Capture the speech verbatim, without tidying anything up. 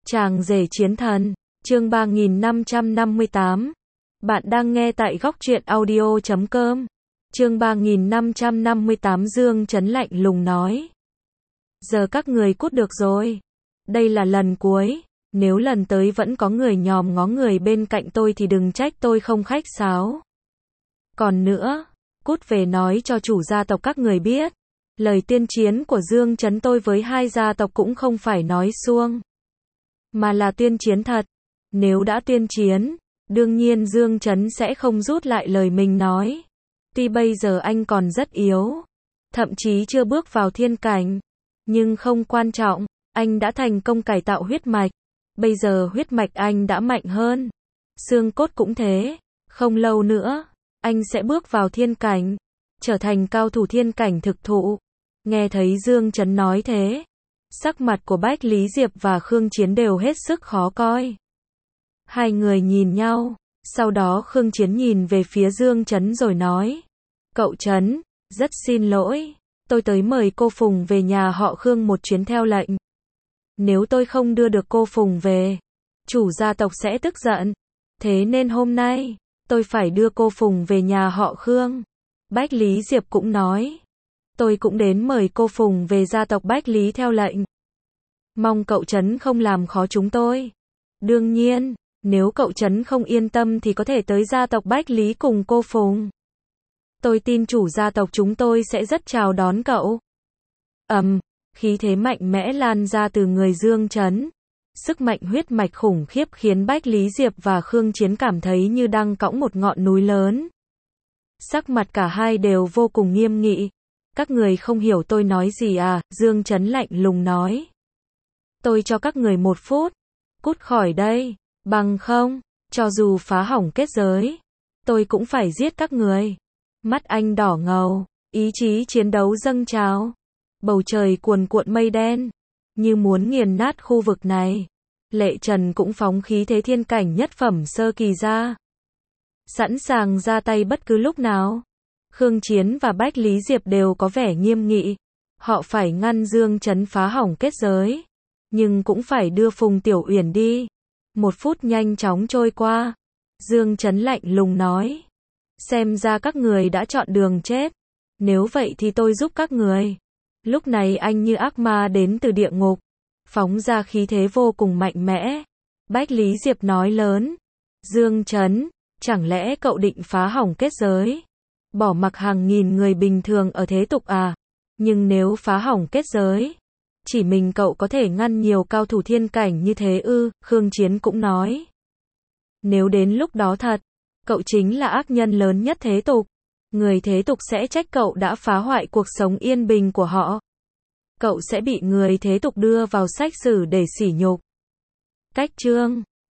Chàng rể chiến thần, chương ba nghìn năm trăm năm mươi tám. Bạn đang nghe tại góc truyện audio chấm com. Chương ba nghìn năm trăm năm mươi tám. Dương Chấn lạnh lùng nói. Giờ các người cút được rồi. Đây là lần cuối. Nếu lần tới vẫn có người nhòm ngó người bên cạnh tôi thì đừng trách tôi không khách sáo. Còn nữa, cút về nói cho chủ gia tộc các người biết. Lời tiên chiến của Dương Chấn tôi với hai gia tộc cũng không phải nói suông, mà là tuyên chiến thật. Nếu đã tuyên chiến, đương nhiên Dương Chấn sẽ không rút lại lời mình nói. Tuy bây giờ anh còn rất yếu, thậm chí chưa bước vào thiên cảnh, nhưng không quan trọng, anh đã thành công cải tạo huyết mạch. Bây giờ huyết mạch anh đã mạnh hơn, xương cốt cũng thế. Không lâu nữa, anh sẽ bước vào thiên cảnh, trở thành cao thủ thiên cảnh thực thụ. Nghe thấy Dương Chấn nói thế, sắc mặt của Bách Lý Diệp và Khương Chiến đều hết sức khó coi. Hai người nhìn nhau, sau đó Khương Chiến nhìn về phía Dương Chấn rồi nói. Cậu Chấn, rất xin lỗi, tôi tới mời cô Phùng về nhà họ Khương một chuyến theo lệnh. Nếu tôi không đưa được cô Phùng về, chủ gia tộc sẽ tức giận. Thế nên hôm nay, tôi phải đưa cô Phùng về nhà họ Khương. Bách Lý Diệp cũng nói. Tôi cũng đến mời cô Phùng về gia tộc Bách Lý theo lệnh. Mong cậu Chấn không làm khó chúng tôi. Đương nhiên, nếu cậu Chấn không yên tâm thì có thể tới gia tộc Bách Lý cùng cô Phùng. Tôi tin chủ gia tộc chúng tôi sẽ rất chào đón cậu. Ầm, um, khí thế mạnh mẽ lan ra từ người Dương Chấn. Sức mạnh huyết mạch khủng khiếp khiến Bách Lý Diệp và Khương Chiến cảm thấy như đang cõng một ngọn núi lớn. Sắc mặt cả hai đều vô cùng nghiêm nghị. Các người không hiểu tôi nói gì à? Dương Chấn lạnh lùng nói. Tôi cho các người một phút, cút khỏi đây, bằng không, cho dù phá hỏng kết giới, tôi cũng phải giết các người. Mắt anh đỏ ngầu, ý chí chiến đấu dâng trào. Bầu trời cuồn cuộn mây đen, như muốn nghiền nát khu vực này. Lệ Trần cũng phóng khí thế thiên cảnh nhất phẩm sơ kỳ ra, sẵn sàng ra tay bất cứ lúc nào. Khương Chiến và Bách Lý Diệp đều có vẻ nghiêm nghị. Họ phải ngăn Dương Chấn phá hỏng kết giới, nhưng cũng phải đưa Phùng Tiểu Uyển đi. Một phút nhanh chóng trôi qua. Dương Chấn lạnh lùng nói. Xem ra các người đã chọn đường chết. Nếu vậy thì tôi giúp các người. Lúc này anh như ác ma đến từ địa ngục, phóng ra khí thế vô cùng mạnh mẽ. Bách Lý Diệp nói lớn. Dương Chấn, chẳng lẽ cậu định phá hỏng kết giới? Bỏ mặc hàng nghìn người bình thường ở thế tục à? Nhưng nếu phá hỏng kết giới, chỉ mình cậu có thể ngăn nhiều cao thủ thiên cảnh như thế ư? Khương Chiến cũng nói. Nếu đến lúc đó thật, cậu chính là ác nhân lớn nhất thế tục. Người thế tục sẽ trách cậu đã phá hoại cuộc sống yên bình của họ. Cậu sẽ bị người thế tục đưa vào sách sử để sỉ nhục. Cách chương